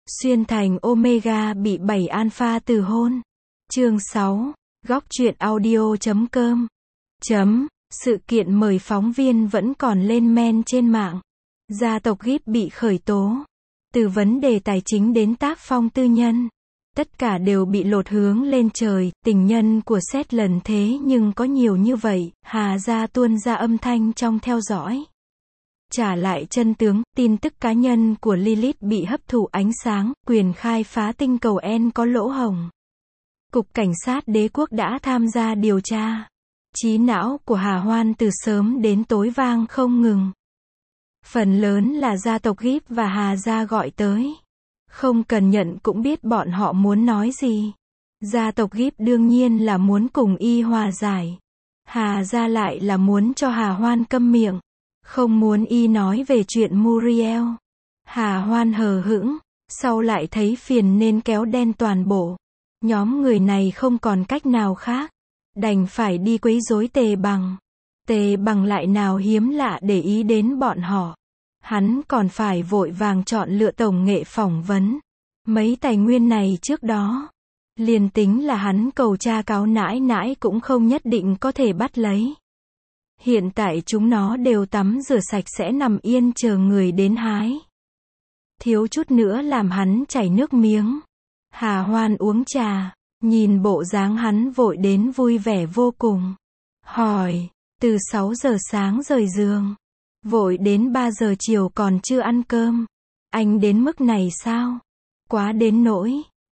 Xuyên thành Omega bị 7 alpha từ hôn. Chương 6. Góc truyện audio.com. Sự kiện mời phóng viên vẫn còn lên men trên mạng. Gia tộc Gibb bị khởi tố. Từ vấn đề tài chính đến tác phong tư nhân. Tất cả đều bị lột hướng lên trời. Tình nhân của Seth lần thế nhưng có nhiều như vậy. Hà gia tuôn ra âm thanh trong theo dõi. Trả lại chân tướng, tin tức cá nhân của Lilith bị hấp thụ ánh sáng, quyền khai phá tinh cầu N có lỗ hổng. Cục Cảnh sát Đế quốc đã tham gia điều tra. Trí não của Hà Hoan từ sớm đến tối vang không ngừng. Phần lớn là gia tộc Gibb và Hà gia gọi tới. Không cần nhận cũng biết bọn họ muốn nói gì. Gia tộc Gibb đương nhiên là muốn cùng y hòa giải. Hà gia lại là muốn cho Hà Hoan câm miệng. Không muốn y nói về chuyện Muriel. Hà Hoan hờ hững, sau lại thấy phiền nên kéo đen toàn bộ. Nhóm người này không còn cách nào khác, đành phải đi quấy rối Tề Bằng. Tề Bằng lại nào hiếm lạ để ý đến bọn họ. Hắn còn phải vội vàng chọn lựa tổng nghệ phỏng vấn. Mấy tài nguyên này trước đó, liền tính là hắn cầu tra cáo nãi nãi cũng không nhất định có thể bắt lấy. Hiện tại chúng nó đều tắm rửa sạch sẽ nằm yên chờ người đến hái. Thiếu chút nữa làm hắn chảy nước miếng. Hà Hoan uống trà, nhìn bộ dáng hắn vội đến vui vẻ vô cùng. Hỏi, từ 6 giờ sáng rời giường, vội đến 3 giờ chiều còn chưa ăn cơm. Anh đến mức này sao? Quá đến nỗi.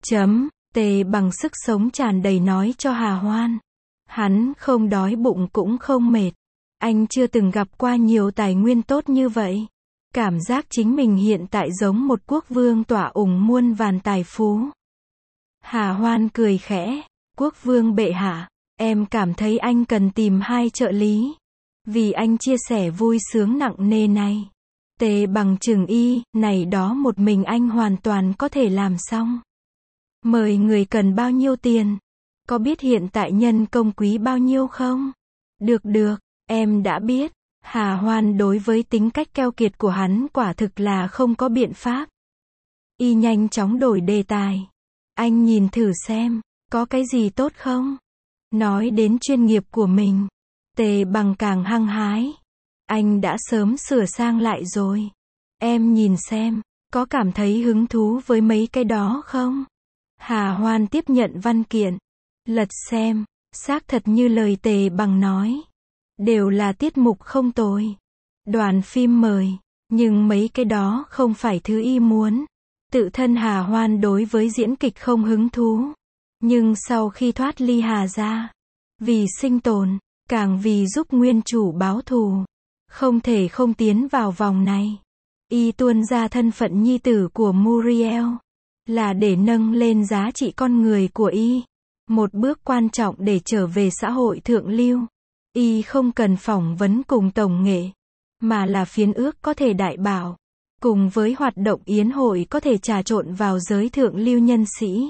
Tề Bằng sức sống tràn đầy nói cho Hà Hoan. Hắn không đói bụng cũng không mệt. Anh chưa từng gặp qua nhiều tài nguyên tốt như vậy. Cảm giác chính mình hiện tại giống một quốc vương tỏa ủng muôn vàn tài phú. Hà Hoan cười khẽ. Quốc vương bệ hạ, em cảm thấy anh cần tìm 2 trợ lý. Vì anh chia sẻ vui sướng nặng nề này. Tề Bằng chừng y, này đó một mình anh hoàn toàn có thể làm xong. Mời người cần bao nhiêu tiền? Có biết hiện tại nhân công quý bao nhiêu không? Được. Em đã biết. Hà Hoan đối với tính cách keo kiệt của hắn quả thực là không có biện pháp. Y nhanh chóng đổi đề tài. Anh nhìn thử xem, có cái gì tốt không? Nói đến chuyên nghiệp của mình. Tề Bằng càng hăng hái. Anh đã sớm sửa sang lại rồi. Em nhìn xem, có cảm thấy hứng thú với mấy cái đó không? Hà Hoan tiếp nhận văn kiện. Lật xem, xác thật như lời Tề Bằng nói. Đều là tiết mục không tồi. Đoàn phim mời, nhưng mấy cái đó không phải thứ y muốn. Tự thân Hà Hoan đối với diễn kịch không hứng thú. Nhưng sau khi thoát ly Hà gia, vì sinh tồn, càng vì giúp nguyên chủ báo thù, không thể không tiến vào vòng này. Y tuôn ra thân phận nhi tử của Muriel, là để nâng lên giá trị con người của y. Một bước quan trọng để trở về xã hội thượng lưu. Y không cần phỏng vấn cùng tổng nghệ, mà là phiến ước có thể đại bảo, cùng với hoạt động yến hội có thể trà trộn vào giới thượng lưu nhân sĩ.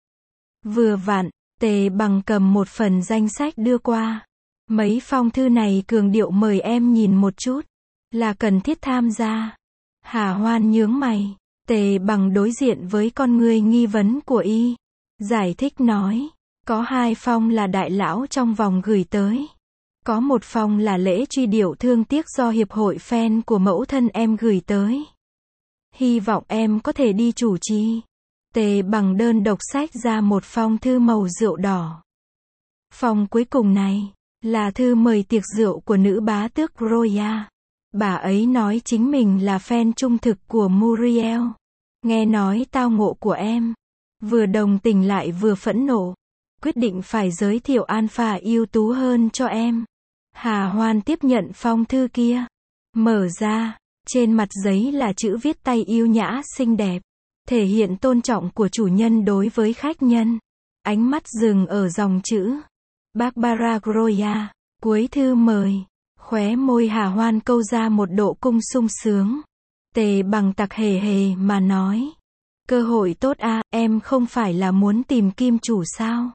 Vừa vặn, Tề Bằng cầm một phần danh sách đưa qua. Mấy phong thư này cường điệu mời em nhìn một chút, là cần thiết tham gia. Hà Hoan nhướng mày. Tề Bằng đối diện với con người nghi vấn của y, giải thích nói, có 2 phong là đại lão trong vòng gửi tới. Có một phong là lễ truy điệu thương tiếc do hiệp hội fan của mẫu thân em gửi tới. Hy vọng em có thể đi chủ trì. Tề Bằng đơn độc sách ra một phong thư màu rượu đỏ. Phong cuối cùng này, là thư mời tiệc rượu của nữ bá tước Roya. Bà ấy nói chính mình là fan trung thực của Muriel. Nghe nói tao ngộ của em. Vừa đồng tình lại vừa phẫn nộ. Quyết định phải giới thiệu alpha ưu tú hơn cho em. Hà Hoan tiếp nhận phong thư kia. Mở ra, trên mặt giấy là chữ viết tay yêu nhã xinh đẹp. Thể hiện tôn trọng của chủ nhân đối với khách nhân. Ánh mắt dừng ở dòng chữ Barbara Groya. Cuối thư mời. Khóe môi Hà Hoan câu ra một độ cung sung sướng. Tề Bằng tặc hề hề mà nói. Cơ hội tốt à, em không phải là muốn tìm kim chủ sao?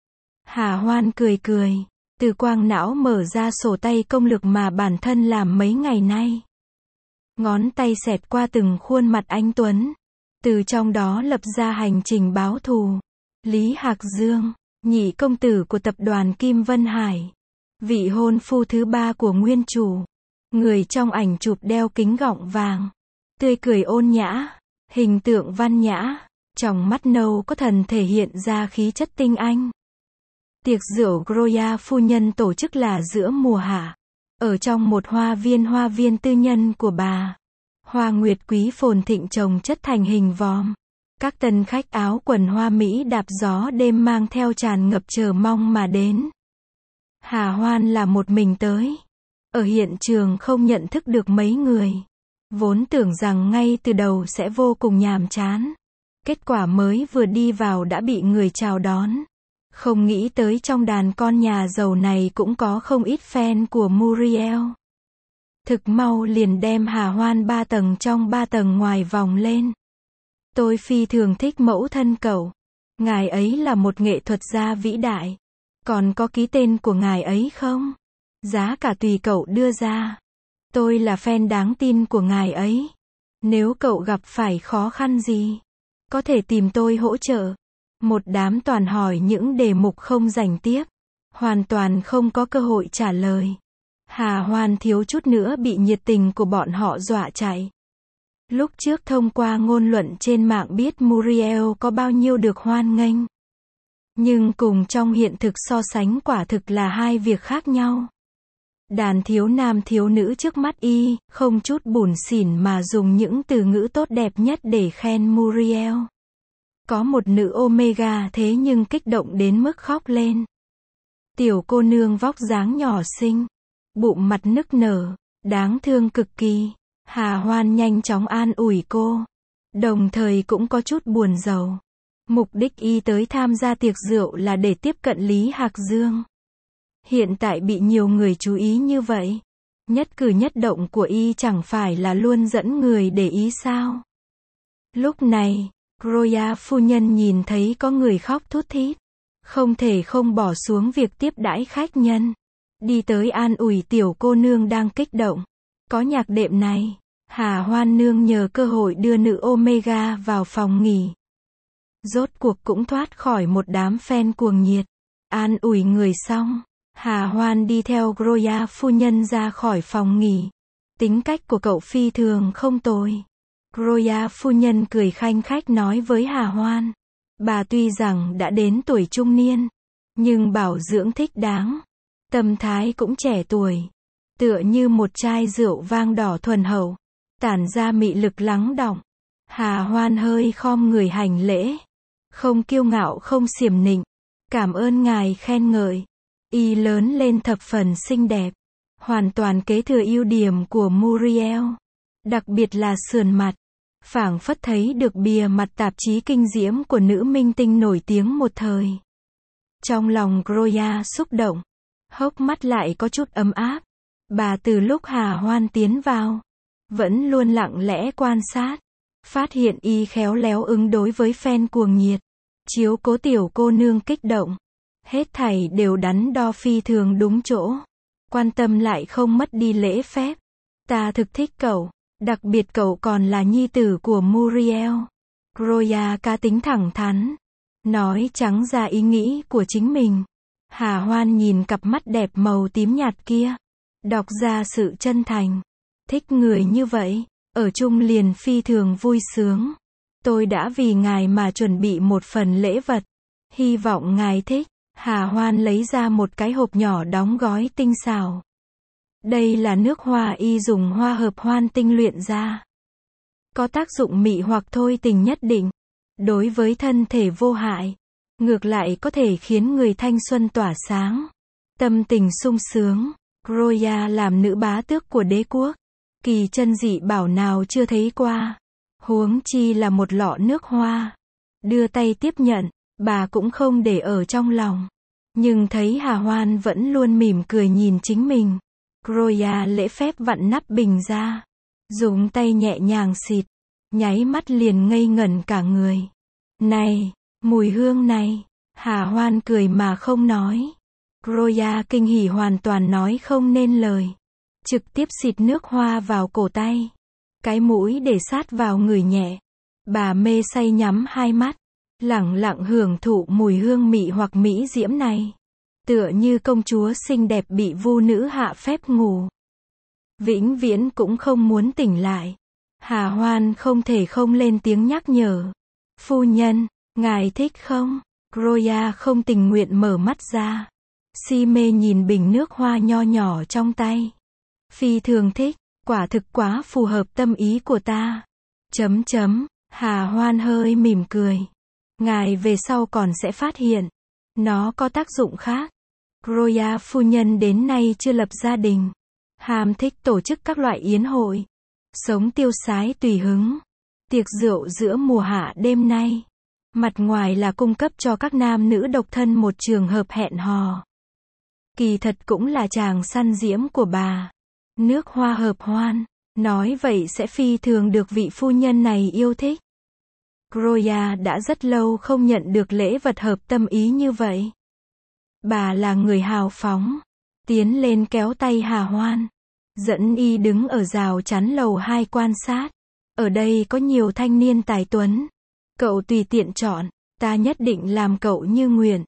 Hà Hoan cười cười. Từ quang não mở ra sổ tay công lực mà bản thân làm mấy ngày nay. Ngón tay xẹt qua từng khuôn mặt anh tuấn. từ trong đó lập ra hành trình báo thù. Lý Hạc Dương, nhị công tử của tập đoàn Kim Vân Hải, vị hôn phu thứ 3 của nguyên chủ. Người trong ảnh chụp đeo kính gọng vàng, tươi cười ôn nhã, hình tượng văn nhã, tròng mắt nâu có thần thể hiện ra khí chất tinh anh. Tiệc rượu Groya phu nhân tổ chức là giữa mùa hạ, ở trong một hoa viên tư nhân của bà. Hoa nguyệt quý phồn thịnh trồng chất thành hình vòm. Các tân khách áo quần hoa mỹ đạp gió đêm mang theo tràn ngập chờ mong mà đến. Hà Hoan là một mình tới. Ở hiện trường không nhận thức được mấy người. Vốn tưởng rằng ngay từ đầu sẽ vô cùng nhàm chán. Kết quả mới vừa đi vào đã bị người chào đón. Không nghĩ tới trong đàn con nhà giàu này cũng có không ít fan của Muriel. Thực mau liền đem Hà Hoan 3 tầng trong 3 tầng ngoài vòng lên. Tôi phi thường thích mẫu thân cậu. Ngài ấy là một nghệ thuật gia vĩ đại. Còn có ký tên của ngài ấy không? Giá cả tùy cậu đưa ra. Tôi là fan đáng tin của ngài ấy. Nếu cậu gặp phải khó khăn gì, có thể tìm tôi hỗ trợ. Một đám toàn hỏi những đề mục không rành tiếp. Hoàn toàn không có cơ hội trả lời. Hà Hoan thiếu chút nữa bị nhiệt tình của bọn họ dọa chạy. Lúc trước thông qua ngôn luận trên mạng biết Muriel có bao nhiêu được hoan nghênh. Nhưng cùng trong hiện thực so sánh quả thực là hai việc khác nhau. Đàn thiếu nam thiếu nữ trước mắt y, không chút bủn xỉn mà dùng những từ ngữ tốt đẹp nhất để khen Muriel. Có một nữ Omega thế nhưng kích động đến mức khóc lên. Tiểu cô nương vóc dáng nhỏ xinh, bụng mặt nức nở, đáng thương cực kỳ. Hà Hoan nhanh chóng an ủi cô, đồng thời cũng có chút buồn rầu. Mục đích y tới tham gia tiệc rượu là để tiếp cận Lý Hạc Dương. Hiện tại bị nhiều người chú ý như vậy, nhất cử nhất động của y chẳng phải là luôn dẫn người để ý sao? Lúc này, Groya phu nhân nhìn thấy có người khóc thút thít, không thể không bỏ xuống việc tiếp đãi khách nhân, đi tới an ủi tiểu cô nương đang kích động. Có nhạc đệm này, Hà Hoan nương nhờ cơ hội đưa nữ Omega vào phòng nghỉ. Rốt cuộc cũng thoát khỏi một đám fan cuồng nhiệt. An ủi người xong, Hà Hoan đi theo Groya phu nhân ra khỏi phòng nghỉ. Tính cách của cậu phi thường không tồi. Groya phu nhân cười khanh khách nói với Hà Hoan. Bà tuy rằng đã đến tuổi trung niên, nhưng bảo dưỡng thích đáng. Tâm thái cũng trẻ tuổi. Tựa như một chai rượu vang đỏ thuần hậu, tản ra mị lực lắng đọng. Hà Hoan hơi khom người hành lễ. Không kiêu ngạo không xiểm nịnh. Cảm ơn ngài khen ngợi. Y lớn lên thập phần xinh đẹp. Hoàn toàn kế thừa ưu điểm của Muriel. Đặc biệt là sườn mặt. Phảng phất thấy được bìa mặt tạp chí kinh diễm của nữ minh tinh nổi tiếng một thời. Trong lòng Groya xúc động. Hốc mắt lại có chút ấm áp. Bà từ lúc Hà Hoan tiến vào, vẫn luôn lặng lẽ quan sát. Phát hiện y khéo léo ứng đối với fan cuồng nhiệt. Chiếu cố tiểu cô nương kích động. Hết thảy đều đắn đo phi thường đúng chỗ. Quan tâm lại không mất đi lễ phép. Ta thực thích cậu. Đặc biệt cậu còn là nhi tử của Muriel. Groya cá tính thẳng thắn. Nói trắng ra ý nghĩ của chính mình. Hà Hoan nhìn cặp mắt đẹp màu tím nhạt kia. Đọc ra sự chân thành. Thích người như vậy. Ở chung liền phi thường vui sướng. Tôi đã vì ngài mà chuẩn bị một phần lễ vật. Hy vọng ngài thích. Hà Hoan lấy ra một cái hộp nhỏ đóng gói tinh xảo. Đây là nước hoa y dùng hoa hợp hoan tinh luyện ra. Có tác dụng mị hoặc thôi tình nhất định. Đối với thân thể vô hại. Ngược lại có thể khiến người thanh xuân tỏa sáng. Tâm tình sung sướng. Groya làm nữ bá tước của đế quốc. Kỳ chân dị bảo nào chưa thấy qua. Huống chi là một lọ nước hoa. Đưa tay tiếp nhận, bà cũng không để ở trong lòng. Nhưng thấy Hà Hoan vẫn luôn mỉm cười nhìn chính mình. Groya lễ phép vặn nắp bình ra. Dùng tay nhẹ nhàng xịt. Nháy mắt liền ngây ngẩn cả người. Này, mùi hương này. Hà Hoan cười mà không nói. Groya kinh hỉ hoàn toàn nói không nên lời. Trực tiếp xịt nước hoa vào cổ tay. Cái mũi để sát vào người nhẹ. Bà mê say nhắm hai mắt, lẳng lặng hưởng thụ mùi hương mị hoặc mỹ diễm này. Tựa như công chúa xinh đẹp bị vu nữ hạ phép ngủ. Vĩnh viễn cũng không muốn tỉnh lại. Hà Hoan không thể không lên tiếng nhắc nhở. Phu nhân, ngài thích không? Groya không tình nguyện mở mắt ra. Si mê nhìn bình nước hoa nho nhỏ trong tay. Phi thường thích, quả thực quá phù hợp tâm ý của ta. Hà Hoan hơi mỉm cười. Ngài về sau còn sẽ phát hiện. Nó có tác dụng khác. Groya phu nhân đến nay chưa lập gia đình. Ham thích tổ chức các loại yến hội. Sống tiêu sái tùy hứng. Tiệc rượu giữa mùa hạ đêm nay. Mặt ngoài là cung cấp cho các nam nữ độc thân một trường hợp hẹn hò. Kỳ thật cũng là chàng săn diễm của bà. Nước hoa hợp hoan. Nói vậy sẽ phi thường được vị phu nhân này yêu thích. Groya đã rất lâu không nhận được lễ vật hợp tâm ý như vậy. Bà là người hào phóng. Tiến lên kéo tay Hà Hoan. Dẫn y đứng ở rào chắn lầu 2 quan sát. Ở đây có nhiều thanh niên tài tuấn. Cậu tùy tiện chọn. Ta nhất định làm cậu như nguyện.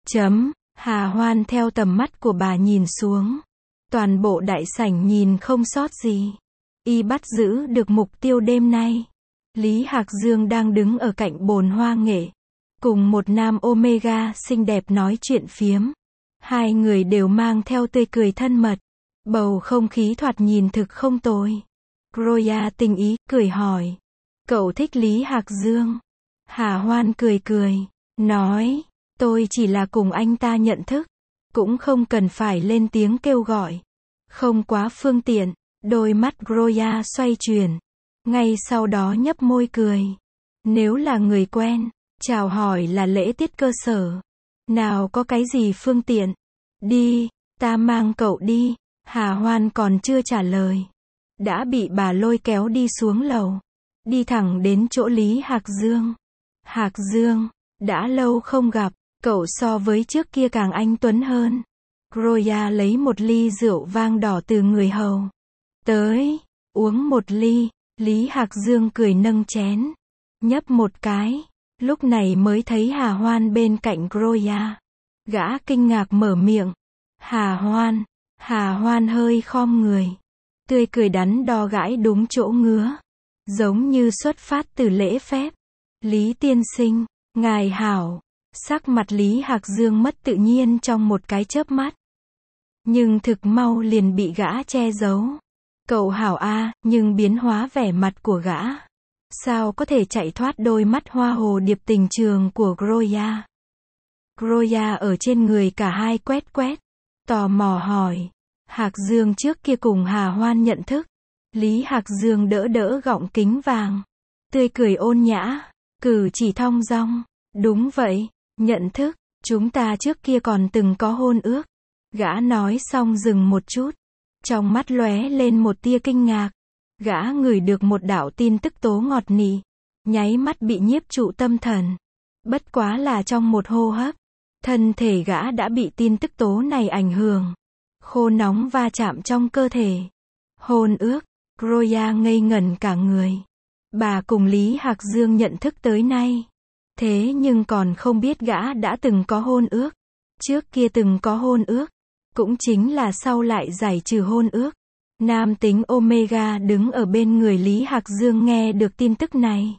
Hà Hoan theo tầm mắt của bà nhìn xuống. Toàn bộ đại sảnh nhìn không sót gì. Y bắt giữ được mục tiêu đêm nay. Lý Hạc Dương đang đứng ở cạnh bồn hoa nghệ. Cùng một nam Omega xinh đẹp nói chuyện phiếm. Hai người đều mang theo tươi cười thân mật. Bầu không khí thoạt nhìn thực không tồi. Groya tình ý, cười hỏi. Cậu thích Lý Hạc Dương? Hà Hoan cười cười. Nói. Tôi chỉ là cùng anh ta nhận thức. Cũng không cần phải lên tiếng kêu gọi. Không quá phương tiện. Đôi mắt Groya xoay chuyển. Ngay sau đó nhấp môi cười. Nếu là người quen, chào hỏi là lễ tiết cơ sở. Nào có cái gì phương tiện. Đi, ta mang cậu đi. Hà Hoan còn chưa trả lời. Đã bị bà lôi kéo đi xuống lầu. Đi thẳng đến chỗ Lý Hạc Dương. Hạc Dương, đã lâu không gặp. Cậu so với trước kia càng anh tuấn hơn. Groya lấy một ly rượu vang đỏ từ người hầu. Tới, uống một ly. Lý Hạc Dương cười nâng chén. Nhấp một cái. Lúc này mới thấy Hà Hoan bên cạnh Groya. Gã kinh ngạc mở miệng. Hà Hoan. Hà Hoan hơi khom người. Tươi cười đắn đo gãi đúng chỗ ngứa. Giống như xuất phát từ lễ phép. Lý tiên sinh, ngài hảo. Sắc mặt Lý Hạc Dương mất tự nhiên trong một cái chớp mắt. Nhưng thực mau liền bị gã che giấu. Cậu hảo a, nhưng biến hóa vẻ mặt của gã. Sao có thể chạy thoát đôi mắt hoa hồ điệp tình trường của Groya. Groya ở trên người cả hai quét quét. Tò mò hỏi. Hạc Dương trước kia cùng Hà Hoan nhận thức. Lý Hạc Dương đỡ đỡ gọng kính vàng. Tươi cười ôn nhã. Cử chỉ thong dong. Đúng vậy, nhận thức. Chúng ta trước kia còn từng có hôn ước. Gã nói xong dừng một chút. Trong mắt lóe lên một tia kinh ngạc. Gã ngửi được một đạo tin tức tố ngọt nị. Nháy mắt bị nhiếp trụ tâm thần. Bất quá là trong một hô hấp. Thân thể gã đã bị tin tức tố này ảnh hưởng. Khô nóng va chạm trong cơ thể. Hôn ước. Groya ngây ngẩn cả người. Bà cùng Lý Hạc Dương nhận thức tới nay. Thế nhưng còn không biết gã đã từng có hôn ước. Trước kia từng có hôn ước. Cũng chính là sau lại giải trừ hôn ước. Nam tính Omega đứng ở bên người Lý Hạc Dương nghe được tin tức này.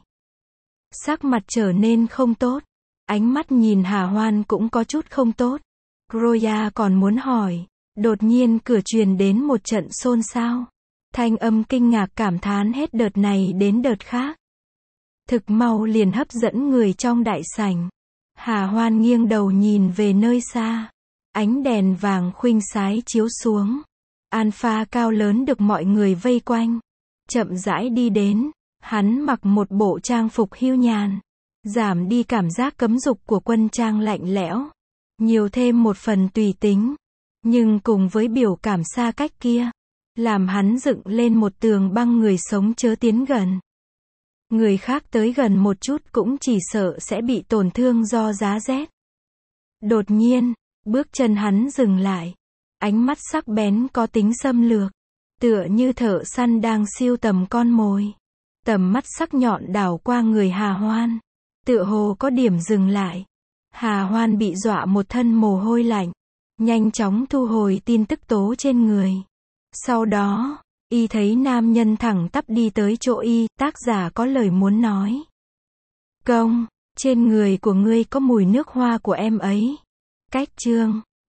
Sắc mặt trở nên không tốt. Ánh mắt nhìn Hà Hoan cũng có chút không tốt. Groya còn muốn hỏi. Đột nhiên cửa truyền đến một trận xôn xao. Thanh âm kinh ngạc cảm thán hết đợt này đến đợt khác. Thực mau liền hấp dẫn người trong đại sảnh. Hà Hoan nghiêng đầu nhìn về nơi xa. Ánh đèn vàng khuynh xái chiếu xuống. Alpha cao lớn được mọi người vây quanh. Chậm rãi đi đến. Hắn mặc một bộ trang phục hưu nhàn. Giảm đi cảm giác cấm dục của quân trang lạnh lẽo. Nhiều thêm một phần tùy tính. Nhưng cùng với biểu cảm xa cách kia. Làm hắn dựng lên một tường băng người sống chớ tiến gần. Người khác tới gần một chút cũng chỉ sợ sẽ bị tổn thương do giá rét. Đột nhiên, bước chân hắn dừng lại. Ánh mắt sắc bén có tính xâm lược. Tựa như thợ săn đang siêu tầm con mồi. Tầm mắt sắc nhọn đảo qua người Hà Hoan. Tựa hồ có điểm dừng lại. Hà Hoan bị dọa một thân mồ hôi lạnh. Nhanh chóng thu hồi tin tức tố trên người. Sau đó, y thấy nam nhân thẳng tắp đi tới chỗ y, tác giả có lời muốn nói. Công, trên người của ngươi có mùi nước hoa của em ấy. Cách chương